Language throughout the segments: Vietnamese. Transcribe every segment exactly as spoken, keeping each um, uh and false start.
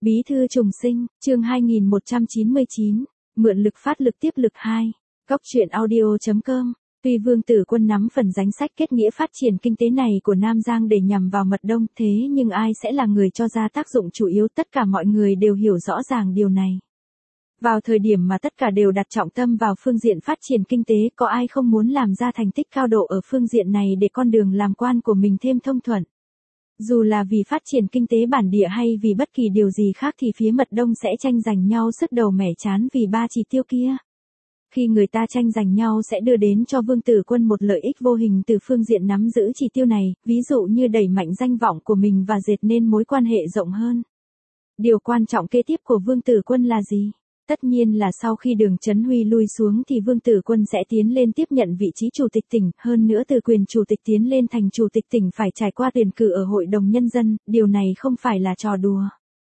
Bí thư trùng sinh, chương hai nghìn một trăm chín mươi chín, mượn lực phát lực tiếp lực hai. Góc truyện audio chấm com. Tuy Vương Tử Quân nắm phần danh sách kết nghĩa phát triển kinh tế này của Nam Giang để nhằm vào mật đông, thế nhưng ai sẽ là người cho ra tác dụng chủ yếu, tất cả mọi người đều hiểu rõ ràng điều này. Vào thời điểm mà tất cả đều đặt trọng tâm vào phương diện phát triển kinh tế, có ai không muốn làm ra thành tích cao độ ở phương diện này để con đường làm quan của mình thêm thông thuận. Dù là vì phát triển kinh tế bản địa hay vì bất kỳ điều gì khác thì phía mật đông sẽ tranh giành nhau sức đầu mẻ trán vì ba chỉ tiêu kia. Khi người ta tranh giành nhau sẽ đưa đến cho Vương Tử Quân một lợi ích vô hình từ phương diện nắm giữ chỉ tiêu này, ví dụ như đẩy mạnh danh vọng của mình và dệt nên mối quan hệ rộng hơn. Điều quan trọng kế tiếp của Vương Tử Quân là gì? Tất nhiên là sau khi Đường Chấn Huy lui xuống thì Vương Tử Quân sẽ tiến lên tiếp nhận vị trí chủ tịch tỉnh, hơn nữa từ quyền chủ tịch tiến lên thành chủ tịch tỉnh phải trải qua tuyển cử ở Hội đồng Nhân dân, điều này không phải là trò đùa.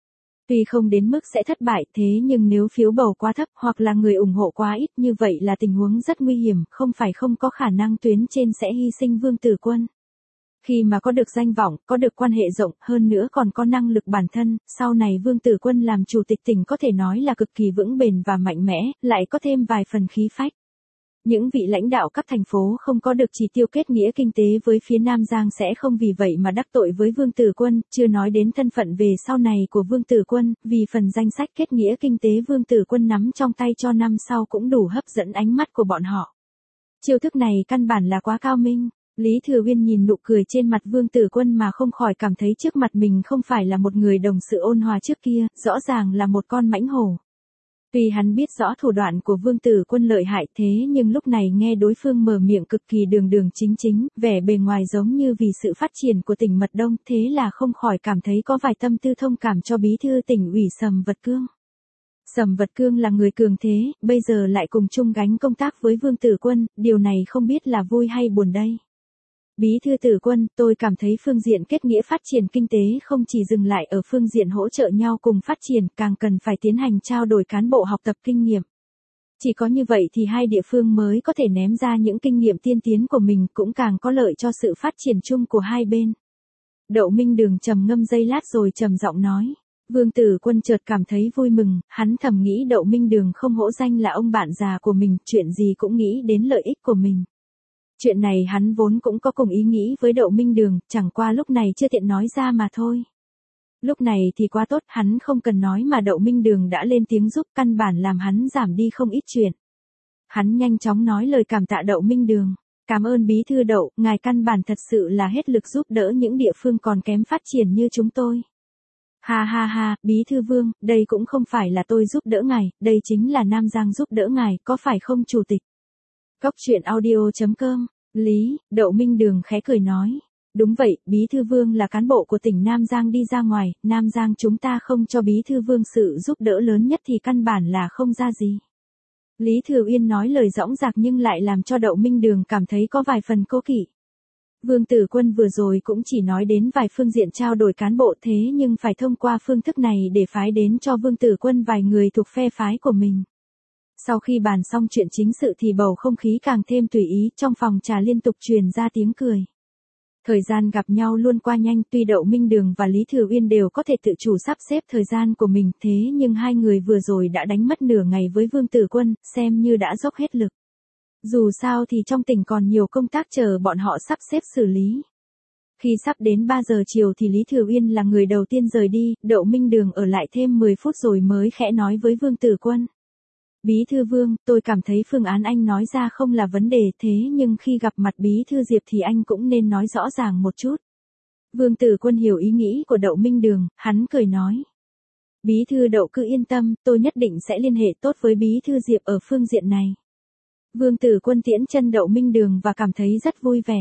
Tuy không đến mức sẽ thất bại, thế nhưng nếu phiếu bầu quá thấp hoặc là người ủng hộ quá ít, như vậy là tình huống rất nguy hiểm, không phải không có khả năng tuyến trên sẽ hy sinh Vương Tử Quân. Khi mà có được danh vọng, có được quan hệ rộng, hơn nữa còn có năng lực bản thân, sau này Vương Tử Quân làm chủ tịch tỉnh có thể nói là cực kỳ vững bền và mạnh mẽ, lại có thêm vài phần khí phách. Những vị lãnh đạo cấp thành phố không có được chỉ tiêu kết nghĩa kinh tế với phía Nam Giang sẽ không vì vậy mà đắc tội với Vương Tử Quân, chưa nói đến thân phận về sau này của Vương Tử Quân, vì phần danh sách kết nghĩa kinh tế Vương Tử Quân nắm trong tay cho năm sau cũng đủ hấp dẫn ánh mắt của bọn họ. Chiêu thức này căn bản là quá cao minh. Lý Thừa Uyên nhìn nụ cười trên mặt Vương Tử Quân mà không khỏi cảm thấy trước mặt mình không phải là một người đồng sự ôn hòa trước kia, rõ ràng là một con mãnh hổ. Tuy hắn biết rõ thủ đoạn của Vương Tử Quân lợi hại, thế nhưng lúc này nghe đối phương mở miệng cực kỳ đường đường chính chính, vẻ bề ngoài giống như vì sự phát triển của tỉnh Mật Đông, thế là không khỏi cảm thấy có vài tâm tư thông cảm cho bí thư tỉnh ủy Sầm Vật Cương. Sầm Vật Cương là người cường thế, bây giờ lại cùng chung gánh công tác với Vương Tử Quân, điều này không biết là vui hay buồn đây. Bí thư Tử Quân, tôi cảm thấy phương diện kết nghĩa phát triển kinh tế không chỉ dừng lại ở phương diện hỗ trợ nhau cùng phát triển, càng cần phải tiến hành trao đổi cán bộ học tập kinh nghiệm. Chỉ có như vậy thì hai địa phương mới có thể ném ra những kinh nghiệm tiên tiến của mình, cũng càng có lợi cho sự phát triển chung của hai bên. Đậu Minh Đường trầm ngâm giây lát rồi trầm giọng nói. Vương Tử Quân chợt cảm thấy vui mừng, hắn thầm nghĩ Đậu Minh Đường không hổ danh là ông bạn già của mình, chuyện gì cũng nghĩ đến lợi ích của mình. Chuyện này hắn vốn cũng có cùng ý nghĩ với Đậu Minh Đường, chẳng qua lúc này chưa tiện nói ra mà thôi. Lúc này thì quá tốt, hắn không cần nói mà Đậu Minh Đường đã lên tiếng giúp, căn bản làm hắn giảm đi không ít chuyện. Hắn nhanh chóng nói lời cảm tạ Đậu Minh Đường. Cảm ơn bí thư Đậu, ngài căn bản thật sự là hết lực giúp đỡ những địa phương còn kém phát triển như chúng tôi. Ha ha ha, bí thư Vương, đây cũng không phải là tôi giúp đỡ ngài, đây chính là Nam Giang giúp đỡ ngài, có phải không chủ tịch? Góc truyện audio chấm com. Lý, Đậu Minh Đường khẽ cười nói. Đúng vậy, bí thư Vương là cán bộ của tỉnh Nam Giang đi ra ngoài, Nam Giang chúng ta không cho bí thư Vương sự giúp đỡ lớn nhất thì căn bản là không ra gì. Lý Thừa Uyên nói lời dõng dạc nhưng lại làm cho Đậu Minh Đường cảm thấy có vài phần cố kỵ. Vương Tử Quân vừa rồi cũng chỉ nói đến vài phương diện trao đổi cán bộ, thế nhưng phải thông qua phương thức này để phái đến cho Vương Tử Quân vài người thuộc phe phái của mình. Sau khi bàn xong chuyện chính sự thì bầu không khí càng thêm tùy ý, trong phòng trà liên tục truyền ra tiếng cười. Thời gian gặp nhau luôn qua nhanh, tuy Đậu Minh Đường và Lý Thừa Uyên đều có thể tự chủ sắp xếp thời gian của mình, thế nhưng hai người vừa rồi đã đánh mất nửa ngày với Vương Tử Quân, xem như đã dốc hết lực. Dù sao thì trong tỉnh còn nhiều công tác chờ bọn họ sắp xếp xử lý. Khi sắp đến ba giờ chiều thì Lý Thừa Uyên là người đầu tiên rời đi, Đậu Minh Đường ở lại thêm mười phút rồi mới khẽ nói với Vương Tử Quân. Bí thư Vương, tôi cảm thấy phương án anh nói ra không là vấn đề, thế nhưng khi gặp mặt bí thư Diệp thì anh cũng nên nói rõ ràng một chút. Vương Tử Quân hiểu ý nghĩ của Đậu Minh Đường, hắn cười nói. Bí thư Đậu cứ yên tâm, tôi nhất định sẽ liên hệ tốt với bí thư Diệp ở phương diện này. Vương Tử Quân tiễn chân Đậu Minh Đường và cảm thấy rất vui vẻ.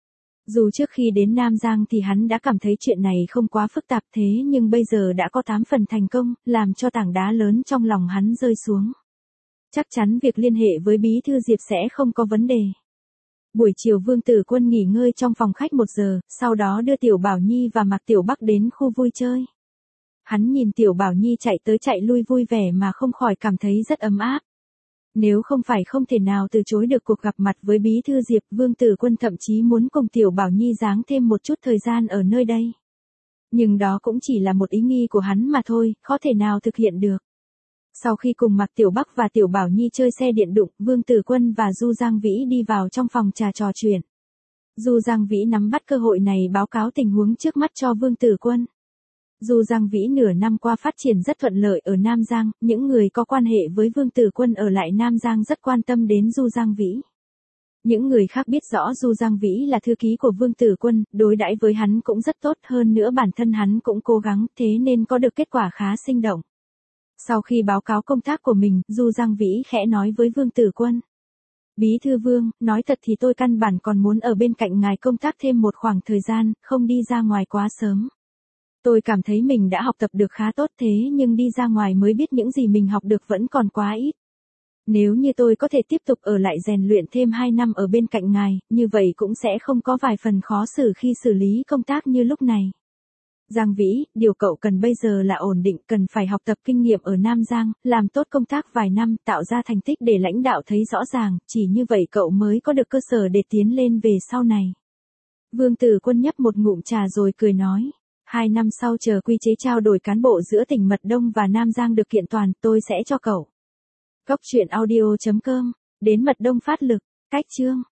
Dù trước khi đến Nam Giang thì hắn đã cảm thấy chuyện này không quá phức tạp, thế nhưng bây giờ đã có tám phần thành công, làm cho tảng đá lớn trong lòng hắn rơi xuống. Chắc chắn việc liên hệ với bí thư Diệp sẽ không có vấn đề. Buổi chiều Vương Tử Quân nghỉ ngơi trong phòng khách một giờ, sau đó đưa Tiểu Bảo Nhi và Mạc Tiểu Bắc đến khu vui chơi. Hắn nhìn Tiểu Bảo Nhi chạy tới chạy lui vui vẻ mà không khỏi cảm thấy rất ấm áp. Nếu không phải không thể nào từ chối được cuộc gặp mặt với bí thư Diệp, Vương Tử Quân thậm chí muốn cùng Tiểu Bảo Nhi giáng thêm một chút thời gian ở nơi đây. Nhưng đó cũng chỉ là một ý nghi của hắn mà thôi, khó thể nào thực hiện được. Sau khi cùng Mạc Tiểu Bắc và Tiểu Bảo Nhi chơi xe điện đụng, Vương Tử Quân và Du Giang Vĩ đi vào trong phòng trà trò chuyện. Du Giang Vĩ nắm bắt cơ hội này báo cáo tình huống trước mắt cho Vương Tử Quân. Du Giang Vĩ nửa năm qua phát triển rất thuận lợi ở Nam Giang, những người có quan hệ với Vương Tử Quân ở lại Nam Giang rất quan tâm đến Du Giang Vĩ. Những người khác biết rõ Du Giang Vĩ là thư ký của Vương Tử Quân, đối đãi với hắn cũng rất tốt, hơn nữa bản thân hắn cũng cố gắng, thế nên có được kết quả khá sinh động. Sau khi báo cáo công tác của mình, Du Giang Vĩ khẽ nói với Vương Tử Quân. Bí thư Vương, nói thật thì tôi căn bản còn muốn ở bên cạnh ngài công tác thêm một khoảng thời gian, không đi ra ngoài quá sớm. Tôi cảm thấy mình đã học tập được khá tốt thế nhưng đi ra ngoài mới biết những gì mình học được vẫn còn quá ít. Nếu như tôi có thể tiếp tục ở lại rèn luyện thêm hai năm ở bên cạnh ngài, như vậy cũng sẽ không có vài phần khó xử khi xử lý công tác như lúc này. Giang Vĩ, điều cậu cần bây giờ là ổn định, cần phải học tập kinh nghiệm ở Nam Giang, làm tốt công tác vài năm, tạo ra thành tích để lãnh đạo thấy rõ ràng, chỉ như vậy cậu mới có được cơ sở để tiến lên về sau này. Vương Tử Quân nhấp một ngụm trà rồi cười nói. Hai năm sau chờ quy chế trao đổi cán bộ giữa tỉnh Mật Đông và Nam Giang được kiện toàn, tôi sẽ cho cậu. Góc truyện audio chấm com, đến Mật Đông phát lực, cách chương.